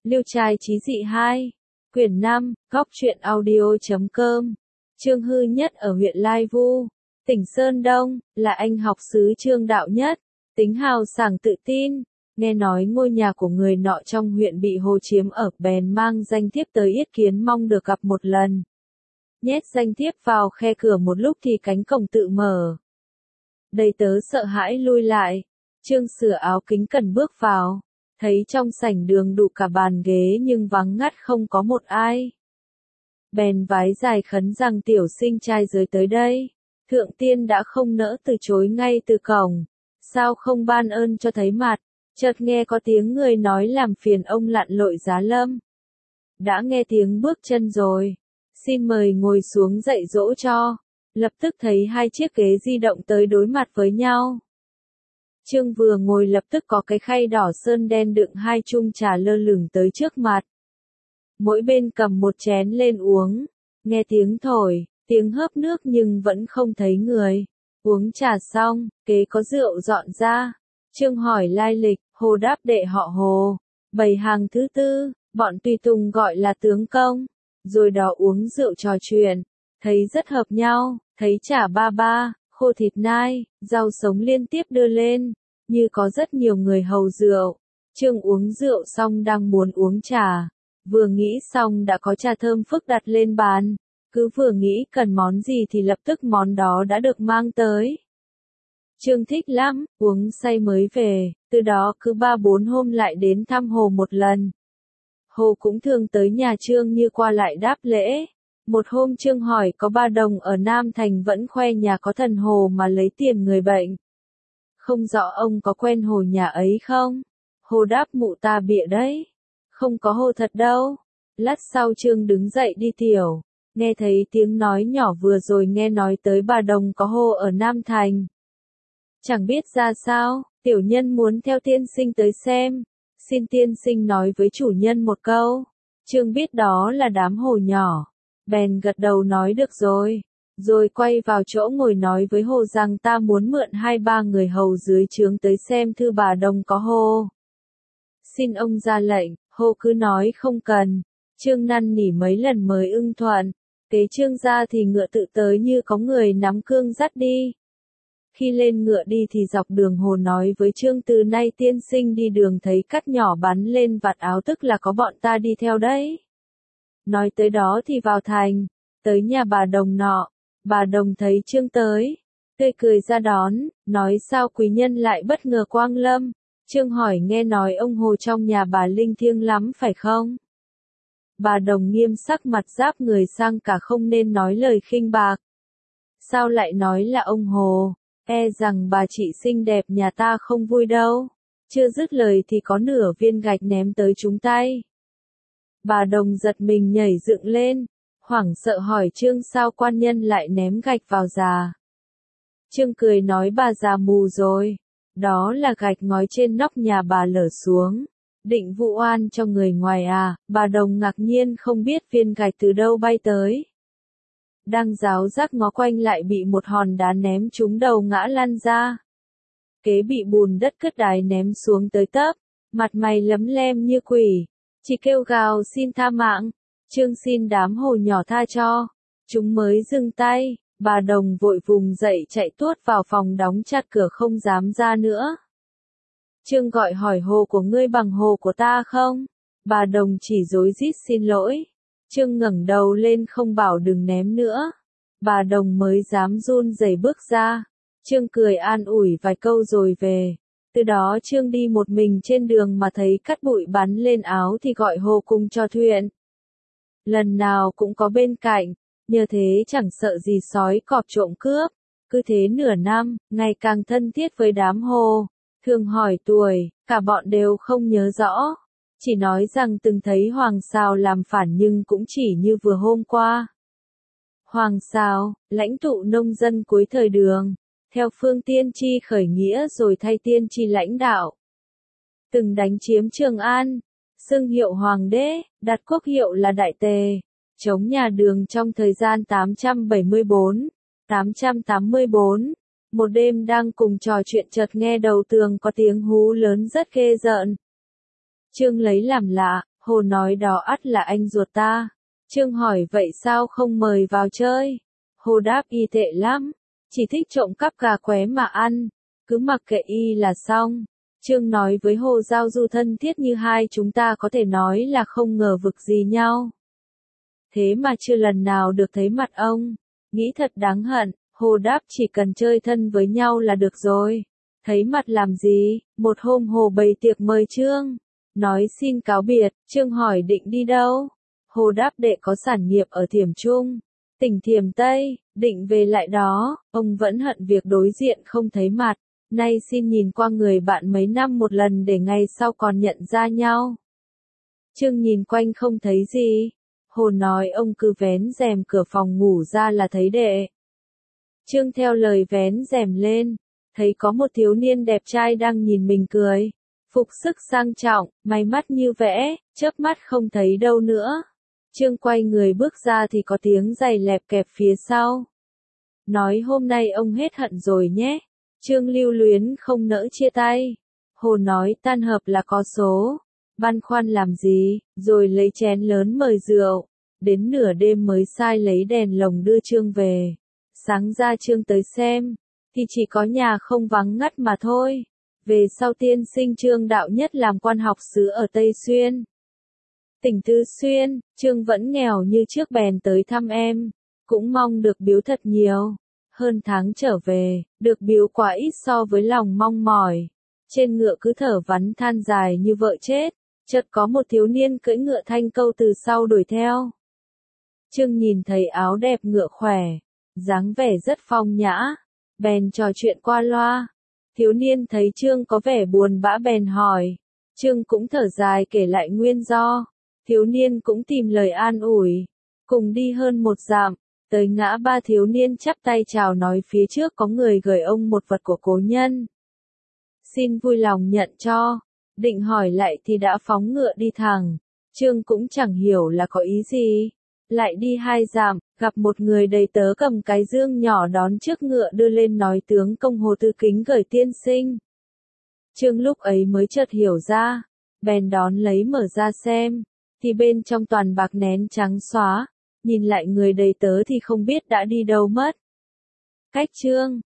Liêu trai chí dị 2. Quyển 5, góc truyện audio.com. Trương Hư Nhất ở huyện Lai Vu, tỉnh Sơn Đông, là anh học xứ Trương Đạo Nhất, tính hào sảng tự tin. Nghe nói ngôi nhà của người nọ trong huyện bị Hồ chiếm ở, bèn mang danh thiếp tới yết kiến mong được gặp một lần. Nhét danh thiếp vào khe cửa một lúc thì cánh cổng tự mở. Đầy tớ sợ hãi lui lại. Trương sửa áo kính cẩn bước vào, thấy trong sảnh đường đủ cả bàn ghế nhưng vắng ngắt không có một ai. Bèn vái dài khấn rằng tiểu sinh trai giới tới đây, thượng tiên đã không nỡ từ chối ngay từ cổng, sao không ban ơn cho thấy mặt. Chợt nghe có tiếng người nói làm phiền ông lặn lội giá lâm. Đã nghe tiếng bước chân rồi, xin mời ngồi xuống dạy dỗ cho. Lập tức thấy hai chiếc ghế di động tới đối mặt với nhau. Trương vừa ngồi lập tức có cái khay đỏ sơn đen đựng hai chung trà lơ lửng tới trước mặt. Mỗi bên cầm một chén lên uống, nghe tiếng thổi, tiếng hớp nước nhưng vẫn không thấy người. Uống trà xong, kế có rượu dọn ra. Trương hỏi lai lịch, Hồ đáp đệ họ Hồ, bày hàng thứ tư, bọn tùy tùng gọi là tướng công. Rồi đó uống rượu trò chuyện, thấy rất hợp nhau, thấy chả ba, khô thịt nai, rau sống liên tiếp đưa lên, như có rất nhiều người hầu rượu. Trương uống rượu xong đang muốn uống trà, vừa nghĩ xong đã có trà thơm phức đặt lên bàn, cứ vừa nghĩ cần món gì thì lập tức món đó đã được mang tới. Trương thích lắm, uống say mới về, từ đó cứ 3-4 hôm lại đến thăm Hồ một lần. Hồ cũng thường tới nhà Trương như qua lại đáp lễ. Một hôm Trương hỏi có ba đồng ở Nam Thành vẫn khoe nhà có thần Hồ mà lấy tiền người bệnh. Không rõ ông có quen Hồ nhà ấy không? Hồ đáp mụ ta bịa đấy. Không có Hồ thật đâu. Lát sau Trương đứng dậy đi tiểu. Nghe thấy tiếng nói nhỏ vừa rồi nghe nói tới bà đồng có Hồ ở Nam Thành. Chẳng biết ra sao, tiểu nhân muốn theo tiên sinh tới xem. Xin tiên sinh nói với chủ nhân một câu. Trương biết đó là đám Hồ nhỏ. Bèn gật đầu nói được rồi. Rồi quay vào chỗ ngồi nói với Hồ rằng ta muốn mượn 2-3 người hầu dưới trướng tới xem thư bà đồng có Hồ. Xin ông ra lệnh, Hồ cứ nói không cần. Trương năn nỉ mấy lần mới ưng thuận. Kế Trương ra thì ngựa tự tới như có người nắm cương dắt đi. Khi lên ngựa đi thì dọc đường Hồ nói với Trương từ nay tiên sinh đi đường thấy cắt nhỏ bắn lên vạt áo tức là có bọn ta đi theo đấy. Nói tới đó thì vào thành, tới nhà bà đồng nọ, bà đồng thấy Trương tới, tươi cười ra đón, nói sao quý nhân lại bất ngờ quang lâm. Trương hỏi nghe nói ông Hồ trong nhà bà linh thiêng lắm phải không? Bà đồng nghiêm sắc mặt giáp người sang cả không nên nói lời khinh bạc. Sao lại nói là ông Hồ, e rằng bà chị xinh đẹp nhà ta không vui đâu. Chưa dứt lời thì có nửa viên gạch ném tới trúng tay. Bà đồng giật mình nhảy dựng lên, hoảng sợ hỏi Trương sao quan nhân lại ném gạch vào già. Trương cười nói bà già mù rồi, đó là gạch ngói trên nóc nhà bà lở xuống, định vụ oan cho người ngoài à. Bà đồng ngạc nhiên không biết viên gạch từ đâu bay tới. Đang ráo rác ngó quanh lại bị một hòn đá ném trúng đầu ngã lăn ra. Kế bị bùn đất cất đái ném xuống tới tấp, mặt mày lấm lem như quỷ. Chỉ kêu gào xin tha mạng, Trương xin đám Hồ nhỏ tha cho, chúng mới dừng tay, bà đồng vội vùng dậy chạy tuốt vào phòng đóng chặt cửa không dám ra nữa. Trương gọi hỏi Hồ của ngươi bằng Hồ của ta không? Bà đồng chỉ rối rít xin lỗi. Trương ngẩng đầu lên không bảo đừng ném nữa. Bà đồng mới dám run rẩy bước ra. Trương cười an ủi vài câu rồi về. Từ đó Trương đi một mình trên đường mà thấy cát bụi bắn lên áo thì gọi Hồ cùng trò chuyện. Lần nào cũng có bên cạnh, nhờ thế chẳng sợ gì sói cọp trộm cướp. Cứ thế nửa năm, ngày càng thân thiết với đám Hồ. Thường hỏi tuổi, cả bọn đều không nhớ rõ. Chỉ nói rằng từng thấy Hoàng Sào làm phản nhưng cũng chỉ như vừa hôm qua. Hoàng Sào, lãnh tụ nông dân cuối thời Đường. Theo phương tiên tri khởi nghĩa rồi thay tiên tri lãnh đạo. Từng đánh chiếm Trường An, xưng hiệu Hoàng đế, đặt quốc hiệu là Đại Tề, chống nhà Đường trong thời gian 874. Một đêm đang cùng trò chuyện chợt nghe đầu tường có tiếng hú lớn rất ghê rợn. Trương lấy làm lạ, Hồ nói đó ắt là anh ruột ta. Trương hỏi vậy sao không mời vào chơi? Hồ đáp y tệ lắm, chỉ thích trộm cắp gà qué mà ăn, cứ mặc kệ y là xong. Trương nói với Hồ giao du thân thiết như hai chúng ta có thể nói là không ngờ vực gì nhau. Thế mà chưa lần nào được thấy mặt ông, nghĩ thật đáng hận. Hồ đáp chỉ cần chơi thân với nhau là được rồi. Thấy mặt làm gì? Một hôm Hồ bày tiệc mời Trương. Nói xin cáo biệt, Trương hỏi định đi đâu? Hồ đáp đệ có sản nghiệp ở Thiểm Trung, tỉnh Thiểm Tây, định về lại đó. Ông vẫn hận việc đối diện không thấy mặt. Nay xin nhìn qua người bạn mấy năm một lần để ngày sau còn nhận ra nhau. Trương nhìn quanh không thấy gì. Hồ nói ông cứ vén rèm cửa phòng ngủ ra là thấy đệ. Trương theo lời vén rèm lên, thấy có một thiếu niên đẹp trai đang nhìn mình cười. Phục sức sang trọng, may mắt như vẽ, chớp mắt không thấy đâu nữa. Trương quay người bước ra thì có tiếng giày lẹp kẹp phía sau. Nói hôm nay ông hết hận rồi nhé. Trương lưu luyến không nỡ chia tay. Hồ nói tan hợp là có số. Băn khoăn làm gì, rồi lấy chén lớn mời rượu. Đến nửa đêm mới sai lấy đèn lồng đưa Trương về. Sáng ra Trương tới xem, thì chỉ có nhà không vắng ngắt mà thôi. Về sau tiên sinh Trương Đạo Nhất làm quan học sứ ở Tây Xuyên. Tỉnh Tứ Xuyên, Trương vẫn nghèo như trước bèn tới thăm em, cũng mong được biếu thật nhiều. Hơn tháng trở về, được biếu quá ít so với lòng mong mỏi. Trên ngựa cứ thở vắn than dài như vợ chết, chợt có một thiếu niên cưỡi ngựa thanh câu từ sau đuổi theo. Trương nhìn thấy áo đẹp ngựa khỏe, dáng vẻ rất phong nhã, bèn trò chuyện qua loa. Thiếu niên thấy Trương có vẻ buồn bã bèn hỏi. Trương cũng thở dài kể lại nguyên do. Thiếu niên cũng tìm lời an ủi. Cùng đi hơn một dặm, tới ngã ba thiếu niên chắp tay chào nói phía trước có người gửi ông một vật của cố nhân. Xin vui lòng nhận cho. Định hỏi lại thì đã phóng ngựa đi thẳng. Trương cũng chẳng hiểu là có ý gì. Lại đi 2 dặm, gặp một người đầy tớ cầm cái dương nhỏ đón trước ngựa đưa lên nói tướng công Hồ Tư Kính gửi tiên sinh. Trương lúc ấy mới chợt hiểu ra, bèn đón lấy mở ra xem, thì bên trong toàn bạc nén trắng xóa, nhìn lại người đầy tớ thì không biết đã đi đâu mất. Cách Trương